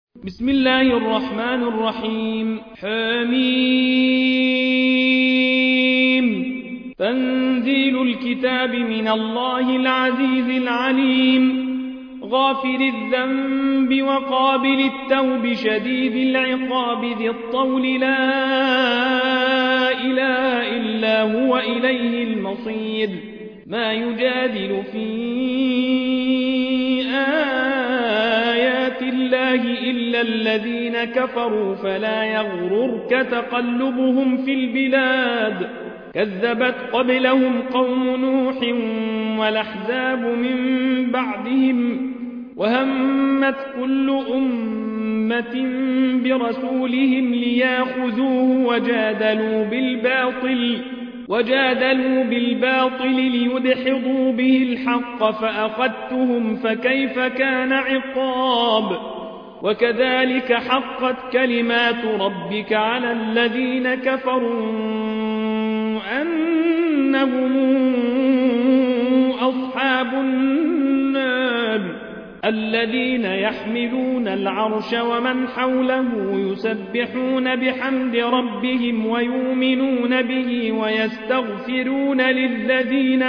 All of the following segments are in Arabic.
بسم الله الرحمن الرحيم. حميم. تنزيل الكتاب من الله العزيز العليم، غافر الذنب وقابل التوب شديد العقاب ذي الطول، لا إله إلا هو إليه المصير. ما يجادل في آيات الله إلا الذين كفروا، فلا يغررك تقلبهم في البلاد. كذبت قبلهم قوم نوح والأحزاب من بعدهم، وهمت كل أمة برسولهم ليأخذوه وجادلوا بالباطل ليدحضوا به الحق، فأخذتهم فكيف كان عقاب. وكذلك حقت كلمات ربك على الذين كفروا أنهم أصحاب النار. الذين يحملون العرش ومن حوله يسبحون بحمد ربهم ويؤمنون به ويستغفرون للذين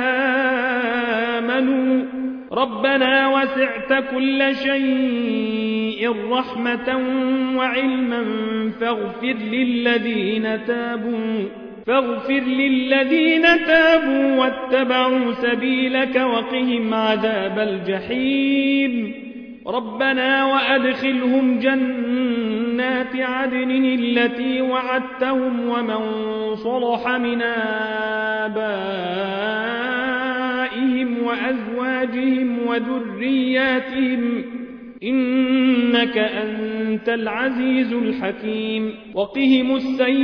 آمنوا ربنا وسعت كل شيء رحمة وعلما فاغفر للذين تابوا واتبعوا سبيلك وقهم عذاب الجحيم. ربنا وأدخلهم جنات عدن التي وعدتهم ومن صلح من آبائهم وأزواجهم وذرياتهم إنك أنت العزيز الحكيم. وقهم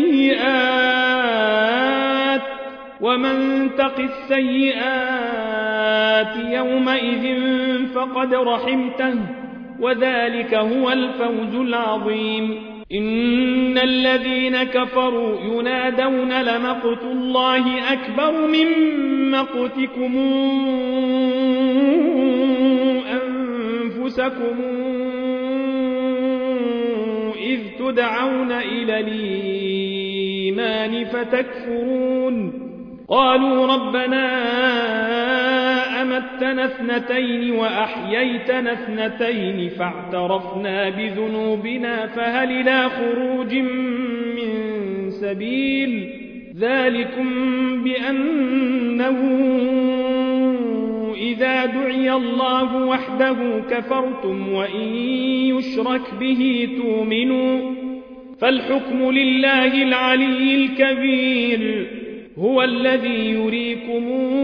السيئات ومن تق السيئات يومئذ فقد رحمته وذلك هو الفوز العظيم. إن الذين كفروا ينادون لمقت الله أكبر من مقتكم أنفسكم إذ تدعون إلى الإيمان فتكفرون. قالوا ربنا أمتنا اثنتين وأحييتنا اثنتين فاعترفنا بذنوبنا فهل إلى خروج من سبيل. ذلكم بأنه إذا دعي الله وحده كفرتم وإن يشرك به تؤمنوا. فالحكم لله العلي الكبير، هو الذي يريكم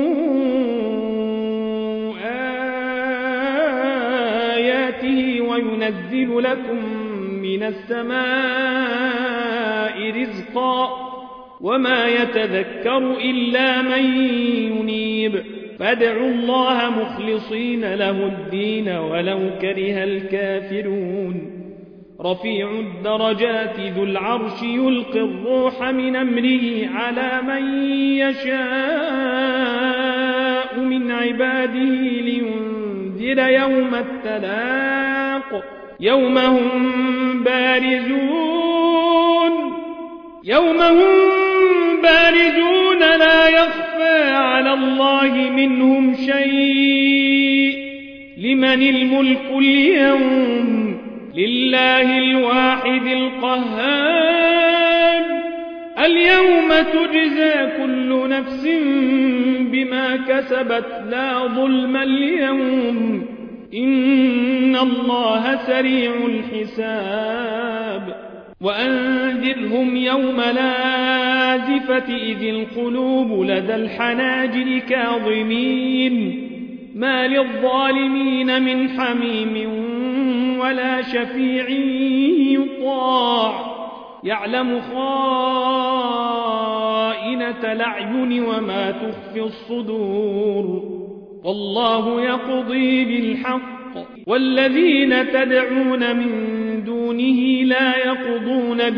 آياته وينزل لكم من السماء رزقا وما يتذكر إلا من ينيب. فادعوا الله مخلصين له الدين ولو كره الكافرون. رفيع الدرجات ذو العرش يلقي الروح من أمره على من يشاء من عباده لينذر يوم التلاق. يوم هم بارزون لا يخفى على الله منهم شيء. لمن الملك اليوم؟ لله الواحد القهار. اليوم تجزى كل نفس بما كسبت لا ظلم اليوم إن الله سريع الحساب. وأنذرهم يوم لازفة إذ القلوب لدى الحناجر كاظمين ما للظالمين من حميم ولا شفيع يطاع. يعلم خائنة الأعين وما تخفي الصدور. والله يقضي بالحق والذين تدعون من دونه لا يقضون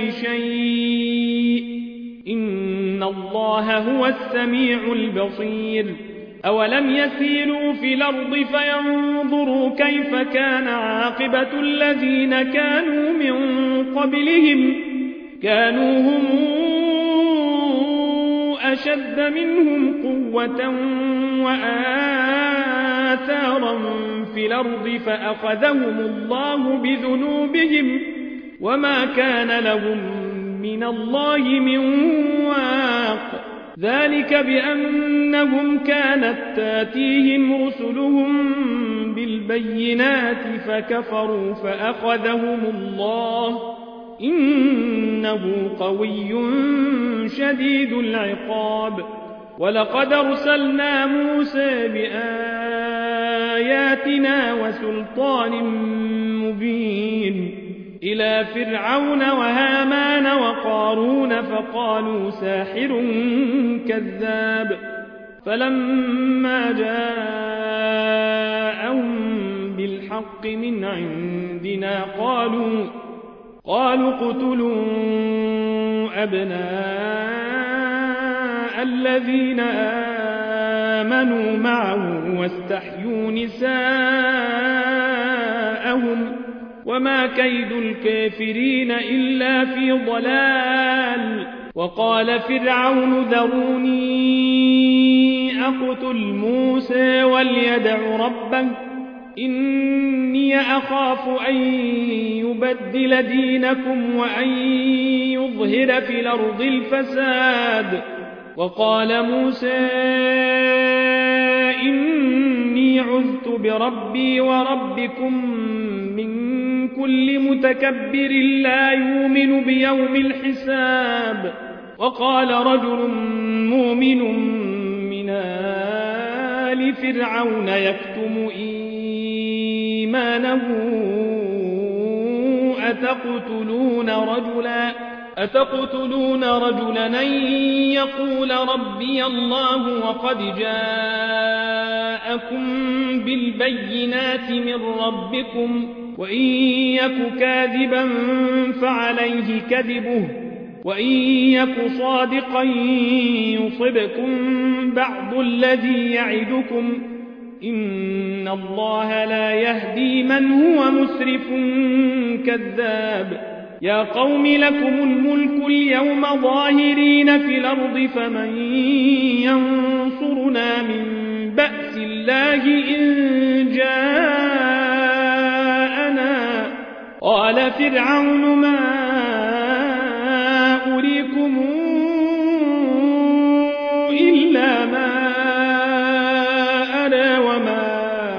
بشيء إن الله هو السميع البصير. أولم يسيروا في الأرض فينظروا كيف كان عاقبة الذين كانوا من قبلهم كانوا هم أشد منهم قوة وآثارا في الأرض فأخذهم الله بذنوبهم وما كان لهم من الله من واق ذلك بأنهم كانت تاتيهم رسلهم بالبينات فكفروا فأخذهم الله إنه قوي شديد العقاب ولقد أرسلنا موسى بآياتنا وسلطان مبين إلى فرعون وهامان وقارون فقالوا ساحر كذاب فلما جاءهم بالحق من عندنا قالوا اقتلوا أبناء الذين آمنوا معه واستحيوا نساءهم وما كيد الكافرين إلا في ضلال وقال فرعون ذروني أقتل موسى وليدع ربه إني أخاف أن يبدل دينكم وأن يظهر في الأرض الفساد وقال موسى إني عذت بربي وربكم من كل متكبر لا يؤمن بيوم الحساب وقال رجل مؤمن من آل فرعون يكتم إيمانه أتقتلون رجلا أن يقول ربي الله وقد جاءكم بالبينات من ربكم وإن يك كاذبا فعليه كذبه وإن يك صادقا يصبكم بعض الذي يعدكم إن الله لا يهدي من هو مسرف كذاب يا قوم لكم الملك اليوم ظاهرين في الأرض فمن ينصرنا من بأس الله إن جاءنا قال فرعون ما أريكم إلا ما أرى وما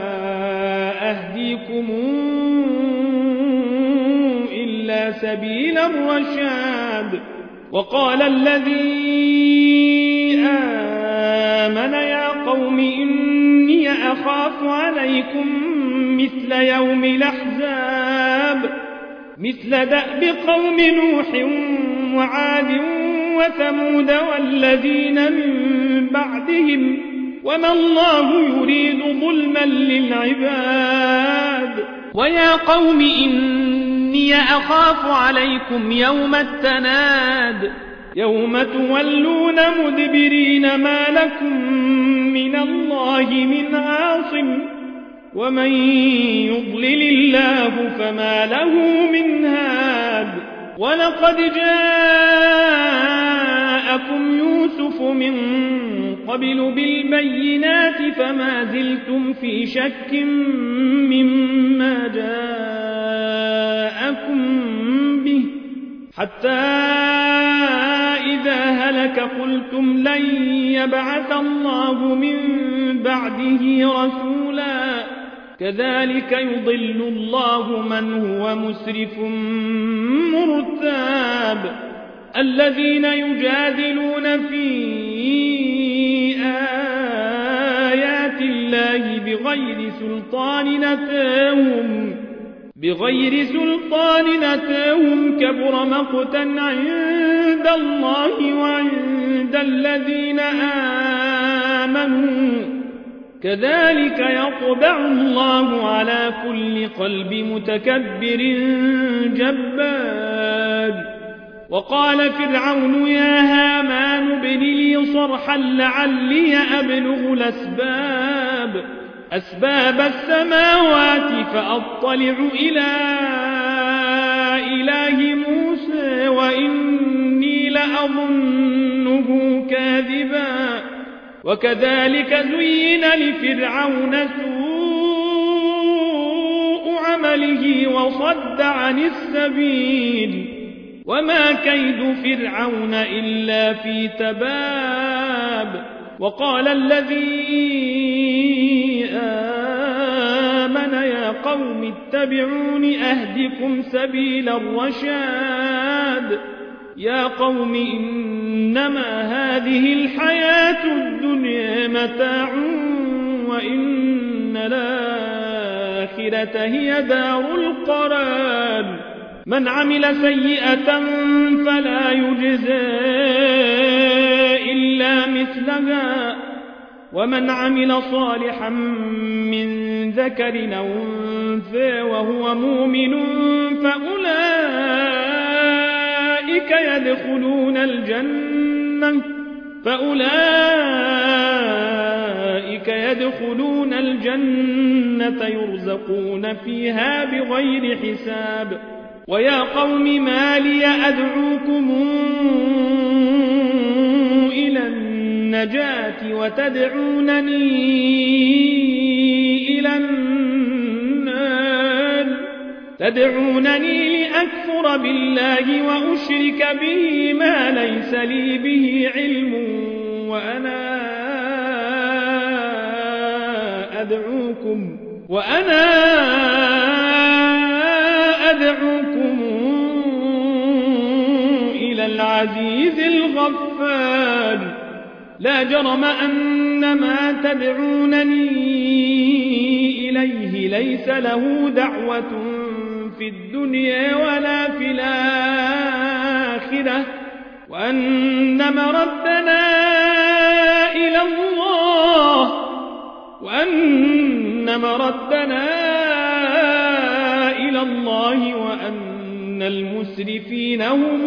أهديكم إلا سبيل الرشاد وقال الذي آمن يا قوم إني أخاف عليكم مثل يوم الأحزاب مثل دأب قوم نوح وعاد وثمود والذين من بعدهم وما الله يريد ظلما للعباد ويا قوم إني أخاف عليكم يوم التناد يوم تولون مدبرين ما لكم من الله من عاصم ومن يضلل الله فما له من هاد ولقد جاءكم يوسف من قبل بالبينات فما زلتم في شك مما جاءكم به حتى إذا هلك قلتم لن يبعث الله من بعده رسولا كذلك يضل الله من هو مسرف مرتاب الذين يجادلون في آيات الله بغير سلطان أتاهم كبر مقتا عند الله وعند الذين آمنوا كذلك يطبع الله على كل قلب متكبر جبار وقال فرعون يا هامان ابن لي صرحا لعلي أبلغ أسباب السماوات فأطلع إلى إله موسى وإني لأظنه كاذبا وكذلك زين لفرعون سوء عمله وصد عن السبيل وما كيد فرعون إلا في تباب وقال الذي آمن يا قوم اتبعون أهدكم سبيل الرشاد يا قوم إنما هذه الحياة الدنيا متاع وإن الآخرة هي دار القرار من عمل سيئة فلا يجزى إلا مثلها ومن عمل صالحا من ذكر أو أنثى وهو مؤمن فأولئك يدخلون الجنة يرزقون فيها بغير حساب ويا قوم ما لي أدعوكم إلى النجاة وتدعونني إلى النار تدعونني لأكفر بالله وأشرك به ما ليس لي به علم وأنا أدعوكم إلى العزيز الغفار لا جرم أن ما تدعونني إليه ليس له دعوة في الدنيا ولا في الآخرة وأن مردنا إلى الله وأن المسرفين هم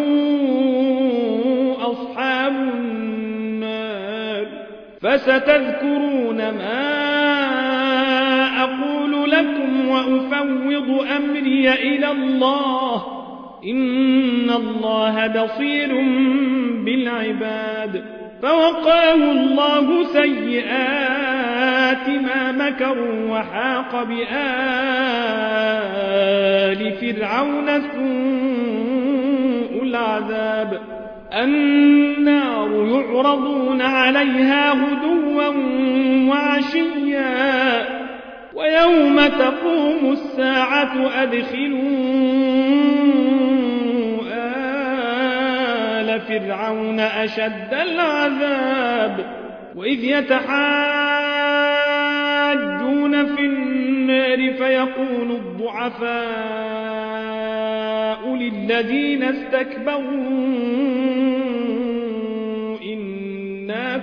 أصحاب النار فستذكرون ما أقول لكم وأفوض أمري إلى الله إن الله بصير بالعباد فوقاه الله سيئات ما مكروا وحاق بآل فرعون سوء العذاب النار يعرضون عليها غدوا وعشيا ويوم تقوم الساعة أدخلوا فرعون أشد العذاب وإذ يتحاجون في النار فيقول الضعفاء للذين استكبروا إنا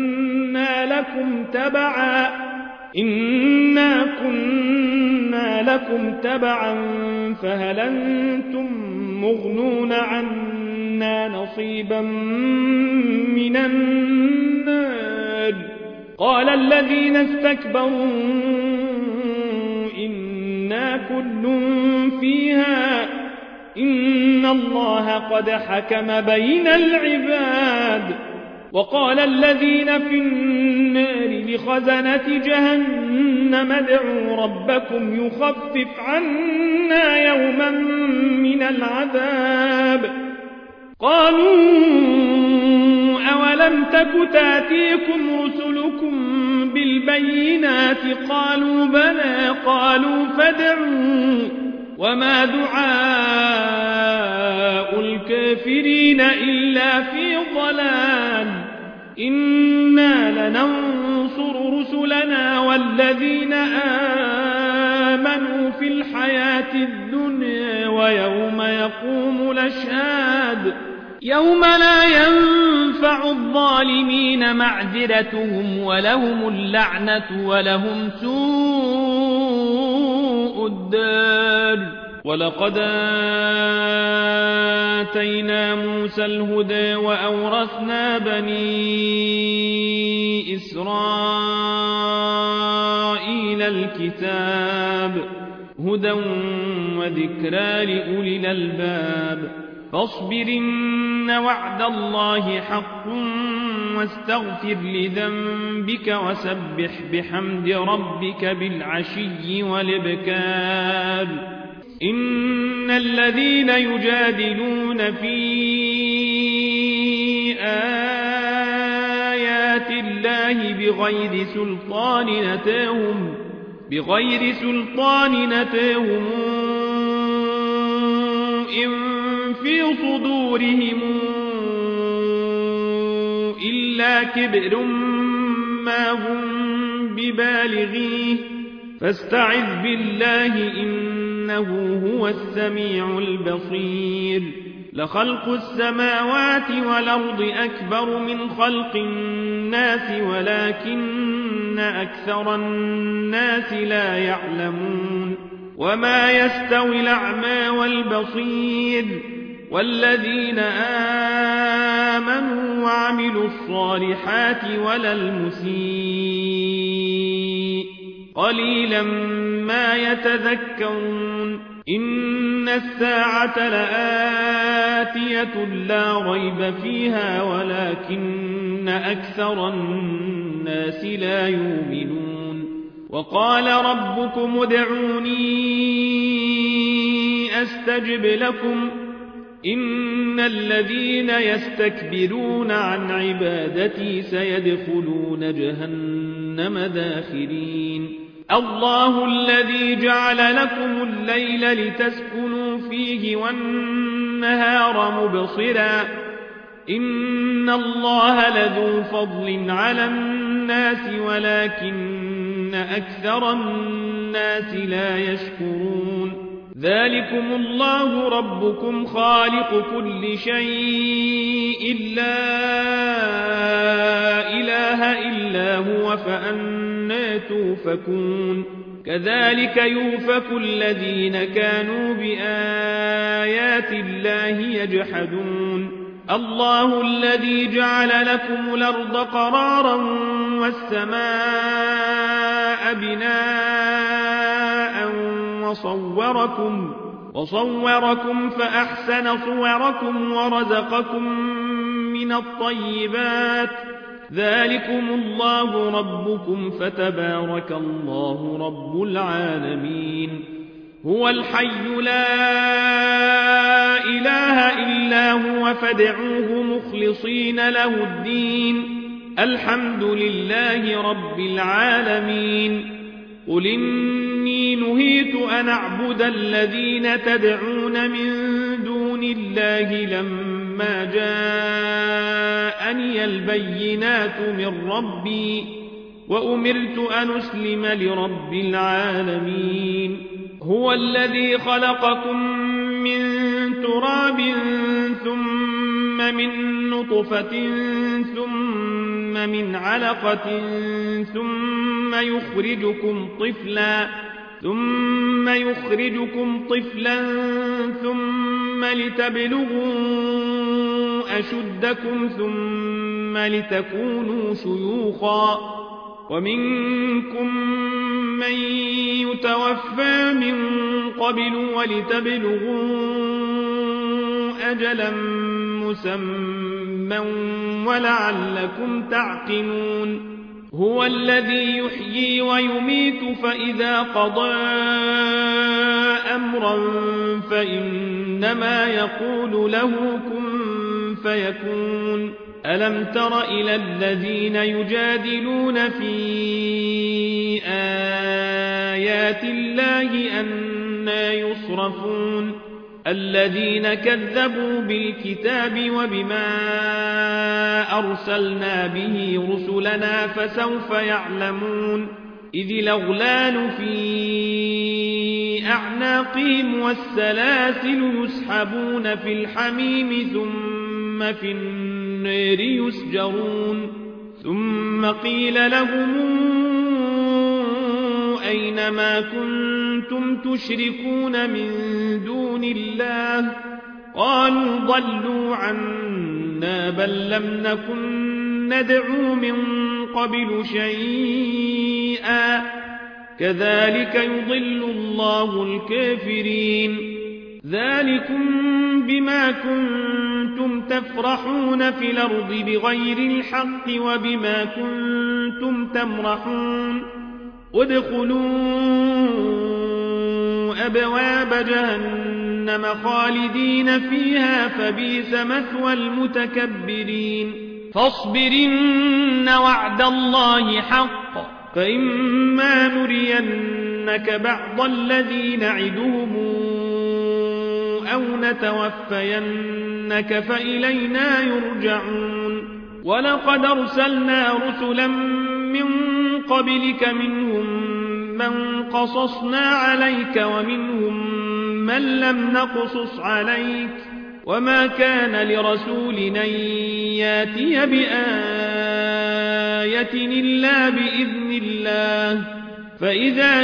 كنا لكم تبعا فهل أنتم مغنون عنا نصيبا من النار قال الذين استكبروا إنا كل فيها إن الله قد حكم بين العباد وقال الذين في النار لخزنة جهنم ادعوا ربكم يخفف عنا يوما من العذاب قالوا أولم تك تأتيكم رسلكم بالبينات قالوا بلى قالوا فادعوا وما دعاء الكافرين إلا في ضلال إنا لننصر رسلنا والذين آمنوا في الحياة الدنيا ويوم يقوم الأشهاد يوم لا ينفع الظالمين معذرتهم ولهم اللعنة ولهم سوء الدار ولقد آتينا موسى الهدى وأورثنا بني إسرائيل الكتاب هدى وذكرى لأولي الألباب فاصبر إن وعد الله حق واستغفر لذنبك وسبح بحمد ربك بالعشي والإبكار إن الذين يجادلون في آيات الله بغير سلطان أتاهم إن في صدورهم إلا كبر ما هم ببالغيه فاستعذ بالله إنه هو السميع البصير لخلق السماوات والأرض أكبر من خلق الناس ولكن أكثر الناس لا يعلمون وما يستوي الأعمى والبصير والذين آمنوا وعملوا الصالحات ولا المسيء قليلا ما يتذكرون إن الساعة لآتية لا ريب فيها ولكن أكثر الناس لا يؤمنون وقال ربكم ادعوني أستجب لكم إن الذين يستكبرون عن عبادتي سيدخلون جهنم داخرين الله الذي جعل لكم الليل لتسكنوا فيه والنهار مبصرا إن الله لذو فضل على الناس ولكن أكثر الناس لا يشكرون ذلكم الله ربكم خالق كل شيء لا إله إلا هو فأنى توفكون كذلك يؤفك الذين كانوا بآيات الله يجحدون الله الذي جعل لكم الأرض قرارا والسماء بناء وصوركم فأحسن صوركم ورزقكم من الطيبات ذلكم الله ربكم فتبارك الله رب العالمين هو الحي لا إله إلا هو فادعوه مخلصين له الدين الحمد لله رب العالمين قل إني نهيت أن أعبد الذين تدعون من دون الله لما جاءني البينات من ربي وأمرت أن أسلم لرب العالمين هو الذي خلقكم من تراب ثم من نطفة ثم من علقة ثم يخرجكم طفلا ثم لتبلغوا أشدكم ثم لتكونوا شيوخا ومنكم من يتوفى من قبل ولتبلغوا أجلا مسمى ولعلكم تعقلون هو الذي يحيي ويميت فإذا قضى أمرا فإنما يقول له كن فيكون ألم تر إلى الذين يجادلون في آيات الله أنى يصرفون الذين كذبوا بالكتاب وبما أرسلنا به رسلنا فسوف يعلمون إذ الأغلال في أعناقهم والسلاسل يسحبون في الحميم ثم في النار يسجرون ثم قيل لهم أين ما كنتم تشركون من دون الله قالوا ضلوا عنا بل لم نكن ندعو من قبل شيئا كذلك يضل الله الكافرين ذلكم بما كنتم تفرحون في الأرض بغير الحق وبما كنتم تمرحون ادخلوا أبواب جهنم خالدين فيها فبئس مثوى المتكبرين فاصبرن وعد الله حق فإما نرينك بعض الذي نعدهم أو نتوفينك فإلينا يرجعون ولقد أرسلنا رسلا من قبلك منهم من قصصنا عليك ومنهم من لم نقصص عليك وما كان لرسول أن ياتي بآية إلا بإذن الله فإذا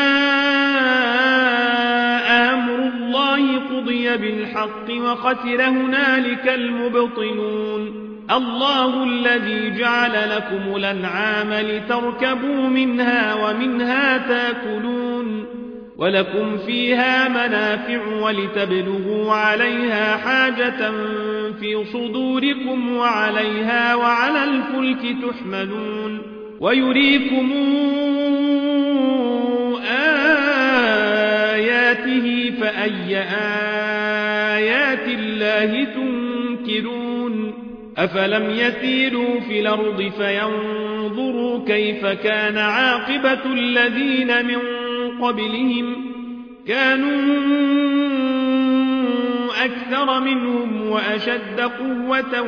جاء أمر الله قضي بالحق وخسر هنالك المبطلون الله الذي جعل لكم الأنعام لتركبوا منها ومنها تاكلون ولكم فيها منافع ولتبلغوا عليها حاجة في صدوركم وعليها وعلى الفلك تحملون ويريكم آياته فأي آيات الله تنكرون أفلم يسيروا في الأرض فينظروا كيف كان عاقبة الذين من قبلهم كانوا أكثر منهم وأشد قوة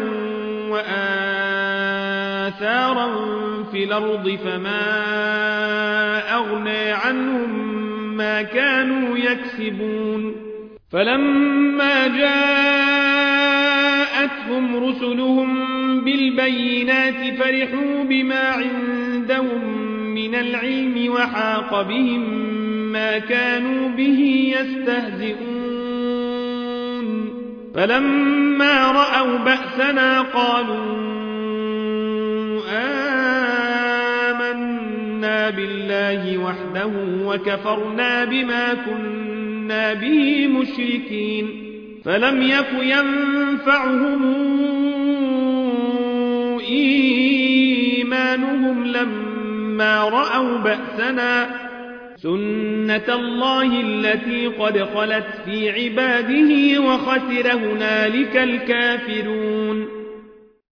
وآثارا في الأرض فما أغنى عنهم ما كانوا يكسبون فلما جاءتهم رسلهم بالبينات فرحوا بما عندهم من العلم وحاق بهم ما كانوا به يستهزئون فلما رأوا بأسنا قالوا آمنا بالله وحده وكفرنا بما كنا به مشركين فلم يك ينفعهم إيمانهم لما رأوا بأسنا سنة الله التي قد خلت في عباده وخسر هنالك الكافرون